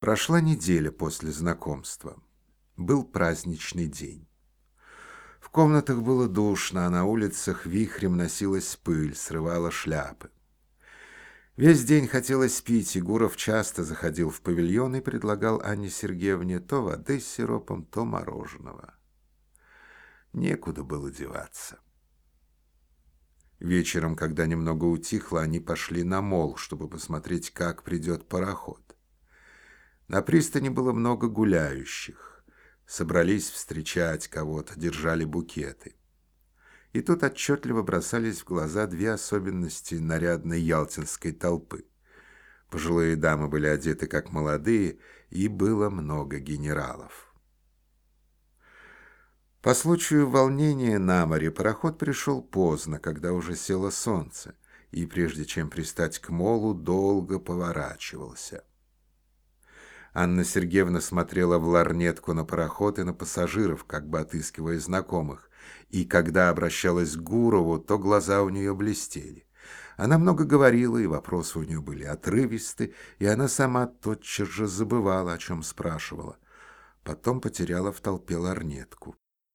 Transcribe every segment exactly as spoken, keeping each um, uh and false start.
Прошла неделя после знакомства. Был праздничный день. В комнатах было душно, а на улицах вихрем носилась пыль, срывала шляпы. Весь день хотелось пить, и Гуров часто заходил в павильон и предлагал Анне Сергеевне то воды с сиропом, то мороженого. Некуда было деваться. Вечером, когда немного утихло, они пошли на мол, чтобы посмотреть, как придет пароход. На пристани было много гуляющих. Собрались встречать кого-то, держали букеты. И тут отчетливо бросались в глаза две особенности нарядной ялтинской толпы. Пожилые дамы были одеты как молодые, и было много генералов. По случаю волнения на море пароход пришел поздно, когда уже село солнце, и прежде чем пристать к молу, долго поворачивался. Анна Сергеевна смотрела в лорнетку на пароход и на пассажиров, как бы отыскивая знакомых, и когда обращалась к Гурову, то глаза у нее блестели. Она много говорила, и вопросы у нее были отрывисты, и она сама тотчас же забывала, о чем спрашивала. Потом потеряла в толпе лорнетку.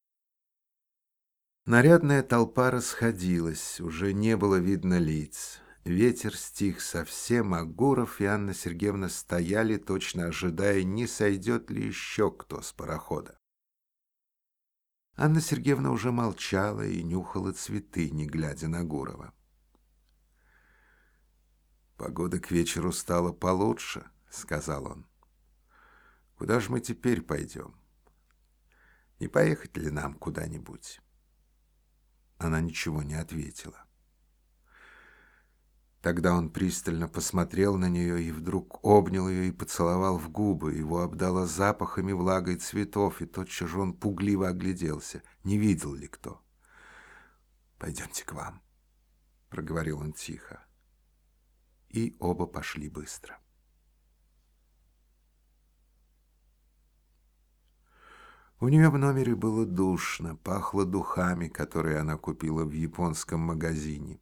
Нарядная толпа расходилась, уже не было видно лиц. Ветер стих совсем, а Гуров и Анна Сергеевна стояли, точно ожидая, не сойдет ли еще кто с парохода. Анна Сергеевна уже молчала и нюхала цветы, не глядя на Гурова. «Погода к вечеру стала получше», — сказал он. «Куда же мы теперь пойдем? Не поехать ли нам куда-нибудь?» Она ничего не ответила. Тогда он пристально посмотрел на нее и вдруг обнял ее и поцеловал в губы. Его обдало запахами, влагой цветов, и тотчас же он пугливо огляделся, не видел ли кто. «Пойдемте к вам», — проговорил он тихо. И оба пошли быстро. У нее в номере было душно, пахло духами, которые она купила в японском магазине.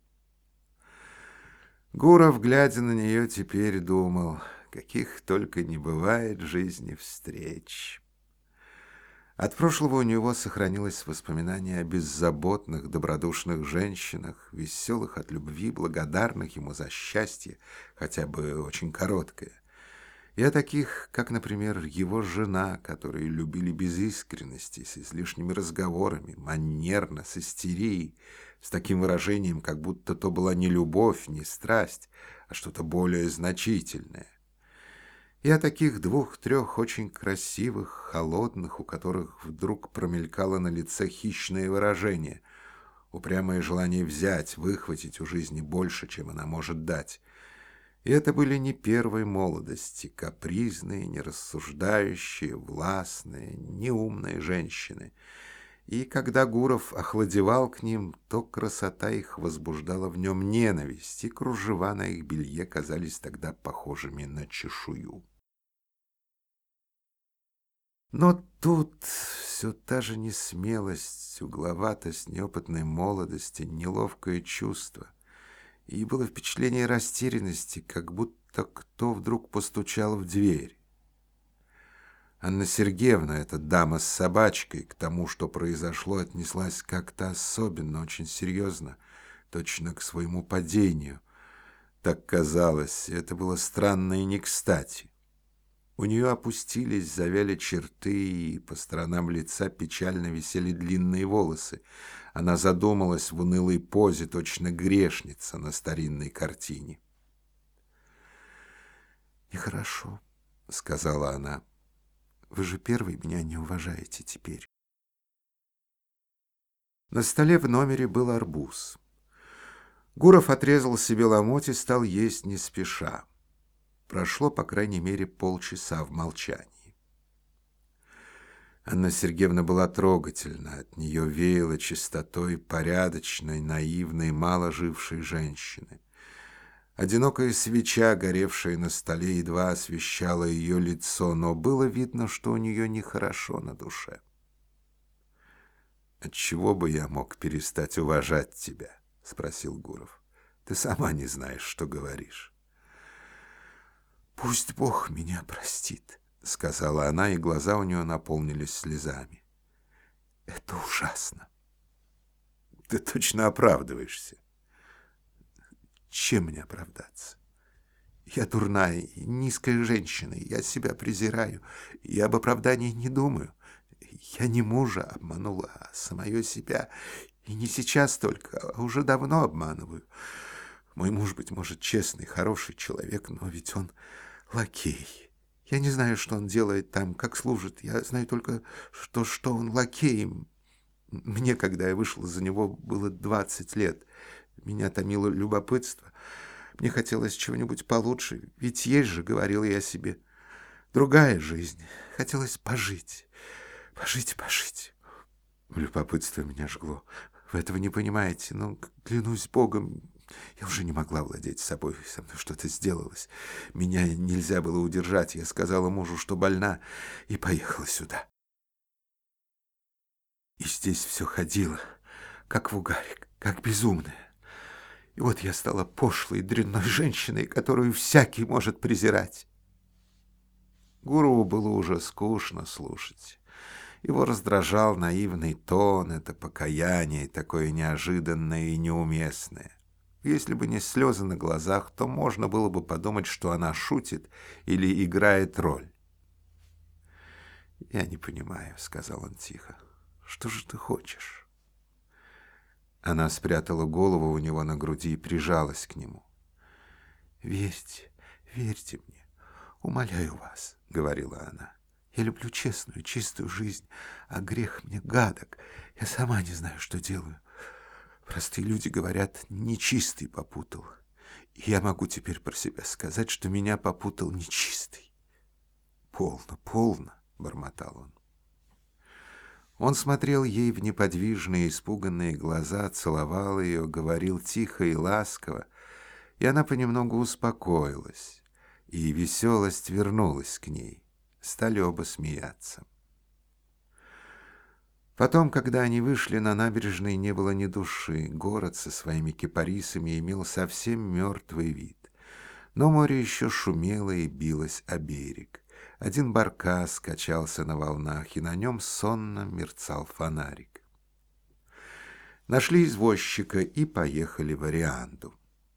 Гуров, глядя на нее, теперь думал, каких только не бывает в жизни встреч. От прошлого у него сохранилось воспоминание о беззаботных, добродушных женщинах, веселых от любви, благодарных ему за счастье, хотя бы очень короткое. И о таких, как, например, его жена, которые любили без искренности, с излишними разговорами, манерно, с истерией, с таким выражением, как будто то была не любовь, не страсть, а что-то более значительное. И о таких двух-трех очень красивых, холодных, у которых вдруг промелькало на лице хищное выражение, упрямое желание взять, выхватить у жизни больше, чем она может дать. И это были не первой молодости, капризные, нерассуждающие, властные, неумные женщины. И когда Гуров охладевал к ним, то красота их возбуждала в нем ненависть, и кружева на их белье казались тогда похожими на чешую. Но тут все та же несмелость, угловатость неопытной молодости, неловкое чувство. И было впечатление растерянности, как будто кто вдруг постучал в дверь. Анна Сергеевна, эта дама с собачкой, к тому, что произошло, отнеслась как-то особенно, очень серьезно, точно к своему падению. Так казалось, это было странно и не кстати. У нее опустились, завяли черты, и по сторонам лица печально висели длинные волосы. Она задумалась в унылой позе, точно грешница на старинной картине. «Нехорошо», — сказала она. «Вы же первый меня не уважаете теперь». На столе в номере был арбуз. Гуров отрезал себе ломоть и стал есть не спеша. Прошло, по крайней мере, полчаса в молчании. Анна Сергеевна была трогательна, от нее веяло чистотой порядочной, наивной, мало жившей женщины. Одинокая свеча, горевшая на столе, едва освещала ее лицо, но было видно, что у нее нехорошо на душе. «Отчего бы я мог перестать уважать тебя?» — спросил Гуров. «Ты сама не знаешь, что говоришь». Пусть Бог меня простит, сказала она, и глаза у нее наполнились слезами. Это ужасно. Ты точно оправдываешься. Чем мне оправдаться? Я дурная и низкая женщина, я себя презираю, и об оправдании не думаю. Я не мужа обманула, а самое себя. И не сейчас только, а уже давно обманываю. Мой муж, быть может, честный, хороший человек, но ведь он лакей. Я не знаю, что он делает там, как служит. Я знаю только, что, что он лакей. Мне, когда я вышла за него, было двадцать лет. Меня томило любопытство. Мне хотелось чего-нибудь получше. Ведь есть же, говорила я себе, другая жизнь. Хотелось пожить, пожить, пожить. Любопытство меня жгло. Вы этого не понимаете, но, клянусь Богом, я уже не могла владеть собой. Со мной что-то сделалось. Меня нельзя было удержать. Я сказала мужу, что больна, и поехала сюда. И здесь все ходило, как в угаре, как безумная. И вот я стала пошлой, дрянной женщиной, которую всякий может презирать. Гурову было уже скучно слушать. Его раздражал наивный тон, это покаяние, такое неожиданное и неуместное. Если бы не слезы на глазах, то можно было бы подумать, что она шутит или играет роль. «Я не понимаю», — сказал он тихо. «Что же ты хочешь?» Она спрятала голову у него на груди и прижалась к нему. «Верьте, верьте мне, умоляю вас», — говорила она. «Я люблю честную, чистую жизнь, а грех мне гадок. Я сама не знаю, что делаю. Простые люди говорят, нечистый попутал. И я могу теперь про себя сказать, что меня попутал нечистый». «Полно, полно», — бормотал он. Он смотрел ей в неподвижные, испуганные глаза, целовал ее, говорил тихо и ласково, и она понемногу успокоилась, и веселость вернулась к ней. Стали оба смеяться. Потом, когда они вышли на набережной, не было ни души. Город со своими кипарисами имел совсем мертвый вид. Но море еще шумело и билось о берег. Один баркас качался на волнах, и на нем сонно мерцал фонарик. Нашли извозчика и поехали в Орианду.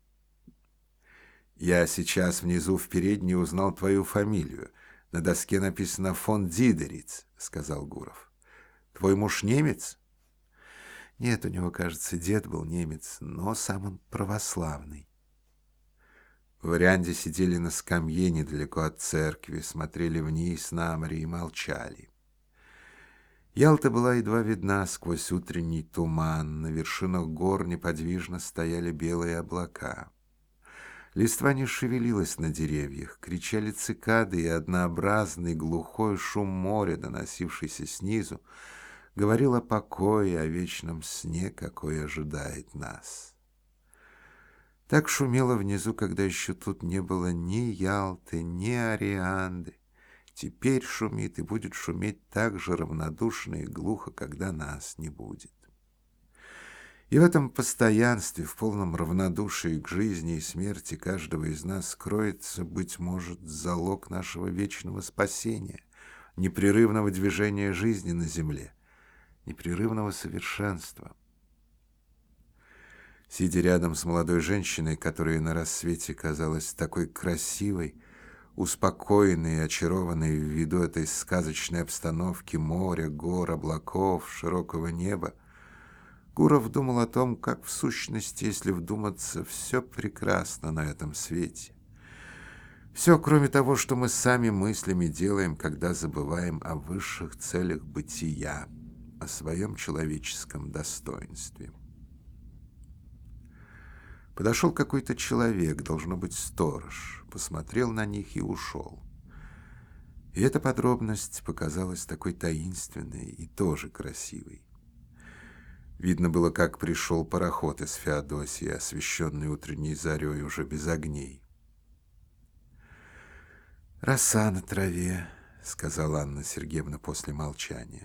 «Я сейчас внизу в передней узнал твою фамилию. На доске написано «фон Дидериц», — сказал Гуров. «Твой муж немец?» «Нет, у него, кажется, дед был немец, но сам он православный». В Орианде сидели на скамье недалеко от церкви, смотрели вниз на море и молчали. Ялта была едва видна сквозь утренний туман, на вершинах гор неподвижно стояли белые облака. Листва не шевелилась на деревьях, кричали цикады, и однообразный глухой шум моря, доносившийся снизу, говорил о покое, о вечном сне, какой ожидает нас. Так шумело внизу, когда еще тут не было ни Ялты, ни Орианды. Теперь шумит и будет шуметь так же равнодушно и глухо, когда нас не будет. И в этом постоянстве, в полном равнодушии к жизни и смерти каждого из нас кроется, быть может, залог нашего вечного спасения, непрерывного движения жизни на земле, непрерывного совершенства. Сидя рядом с молодой женщиной, которая на рассвете казалась такой красивой, успокоенной и очарованной в виду этой сказочной обстановки моря, гор, облаков, широкого неба, Гуров думал о том, как в сущности, если вдуматься, все прекрасно на этом свете. Все, кроме того, что мы сами мыслями делаем, когда забываем о высших целях бытия, о своем человеческом достоинстве. Подошел какой-то человек, должно быть сторож, посмотрел на них и ушел. И эта подробность показалась такой таинственной и тоже красивой. Видно было, как пришел пароход из Феодосии, освещенный утренней зарей, уже без огней. «Роса на траве», — сказала Анна Сергеевна после молчания.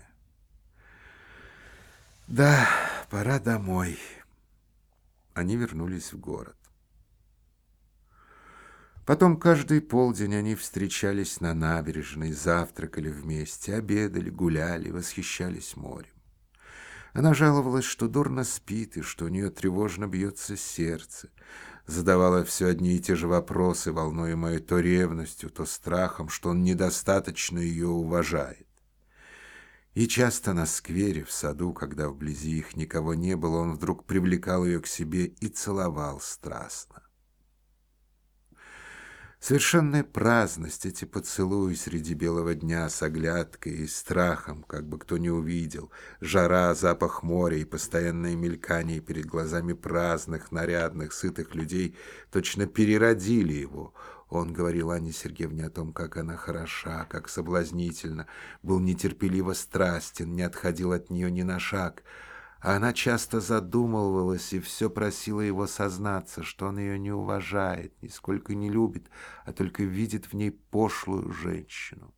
«Да, пора домой». Они вернулись в город. Потом каждый полдень они встречались на набережной, завтракали вместе, обедали, гуляли, восхищались морем. Она жаловалась, что дурно спит и что у нее тревожно бьется сердце. Задавала все одни и те же вопросы, волнуемые то ревностью, то страхом, что он недостаточно ее уважает. И часто на сквере, в саду, когда вблизи их никого не было, он вдруг привлекал ее к себе и целовал страстно. Совершенная праздность, эти поцелуи среди белого дня с оглядкой и страхом, как бы кто не увидел, жара, запах моря и постоянное мелькание перед глазами праздных, нарядных, сытых людей точно переродили его. Он говорил Анне Сергеевне о том, как она хороша, как соблазнительна, был нетерпеливо страстен, не отходил от нее ни на шаг. А она часто задумывалась и все просила его сознаться, что он ее не уважает, нисколько не любит, а только видит в ней пошлую женщину.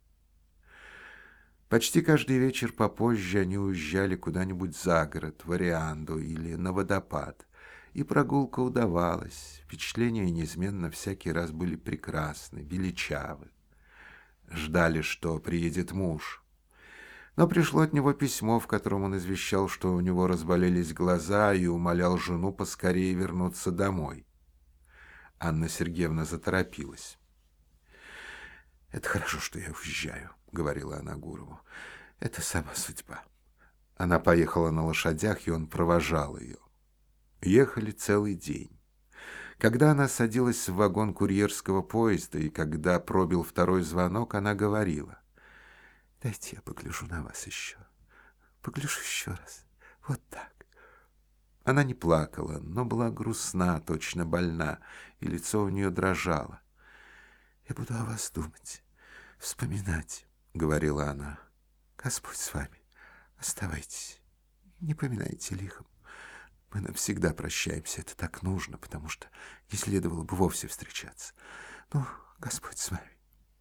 Почти каждый вечер попозже они уезжали куда-нибудь за город, в Орианду или на водопад, и прогулка удавалась. Впечатления неизменно всякий раз были прекрасны, величавы. Ждали, что приедет муж. Но пришло от него письмо, в котором он извещал, что у него разболелись глаза, и умолял жену поскорее вернуться домой. Анна Сергеевна заторопилась. «Это хорошо, что я уезжаю», — говорила она Гурову. «Это сама судьба». Она поехала на лошадях, и он провожал ее. Ехали целый день. Когда она садилась в вагон курьерского поезда, и когда пробил второй звонок, она говорила: «Дайте я погляжу на вас еще. Погляжу еще раз. Вот так». Она не плакала, но была грустна, точно больна, и лицо у нее дрожало. «Я буду о вас думать, вспоминать», — говорила она. «Господь с вами. Оставайтесь. Не поминайте лихом. Мы навсегда прощаемся. Это так нужно, потому что не следовало бы вовсе встречаться. Ну, Господь с вами».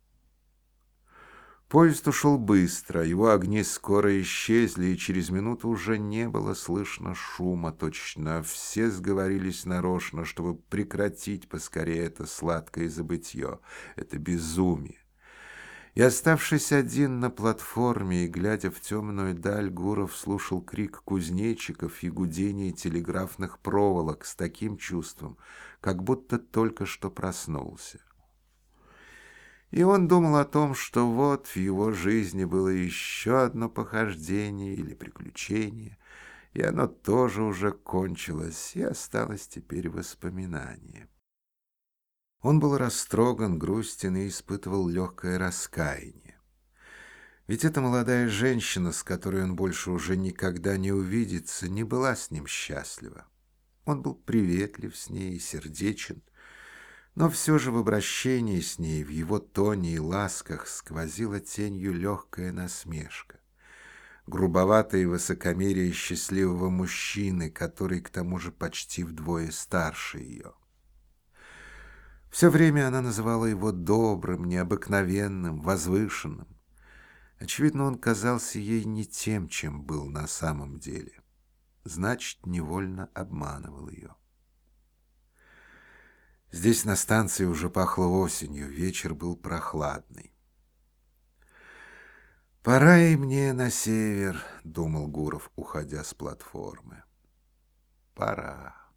Поезд ушел быстро, его огни скоро исчезли, и через минуту уже не было слышно шума. Точно все сговорились нарочно, чтобы прекратить поскорее это сладкое забытье, это безумие. И, оставшись один на платформе и глядя в темную даль, Гуров слушал крик кузнечиков и гудение телеграфных проволок с таким чувством, как будто только что проснулся. И он думал о том, что вот в его жизни было еще одно похождение или приключение, и оно тоже уже кончилось, и осталось теперь воспоминание. Он был растроган, грустен и испытывал легкое раскаяние. Ведь эта молодая женщина, с которой он больше уже никогда не увидится, не была с ним счастлива. Он был приветлив с ней и сердечен, но все же в обращении с ней, в его тоне и ласках сквозила тенью легкая насмешка. Грубоватое высокомерие счастливого мужчины, который к тому же почти вдвое старше ее. Все время она называла его добрым, необыкновенным, возвышенным. Очевидно, он казался ей не тем, чем был на самом деле. Значит, невольно обманывал ее. Здесь на станции уже пахло осенью, вечер был прохладный. «Пора и мне на север», — думал Гуров, уходя с платформы. «Пора».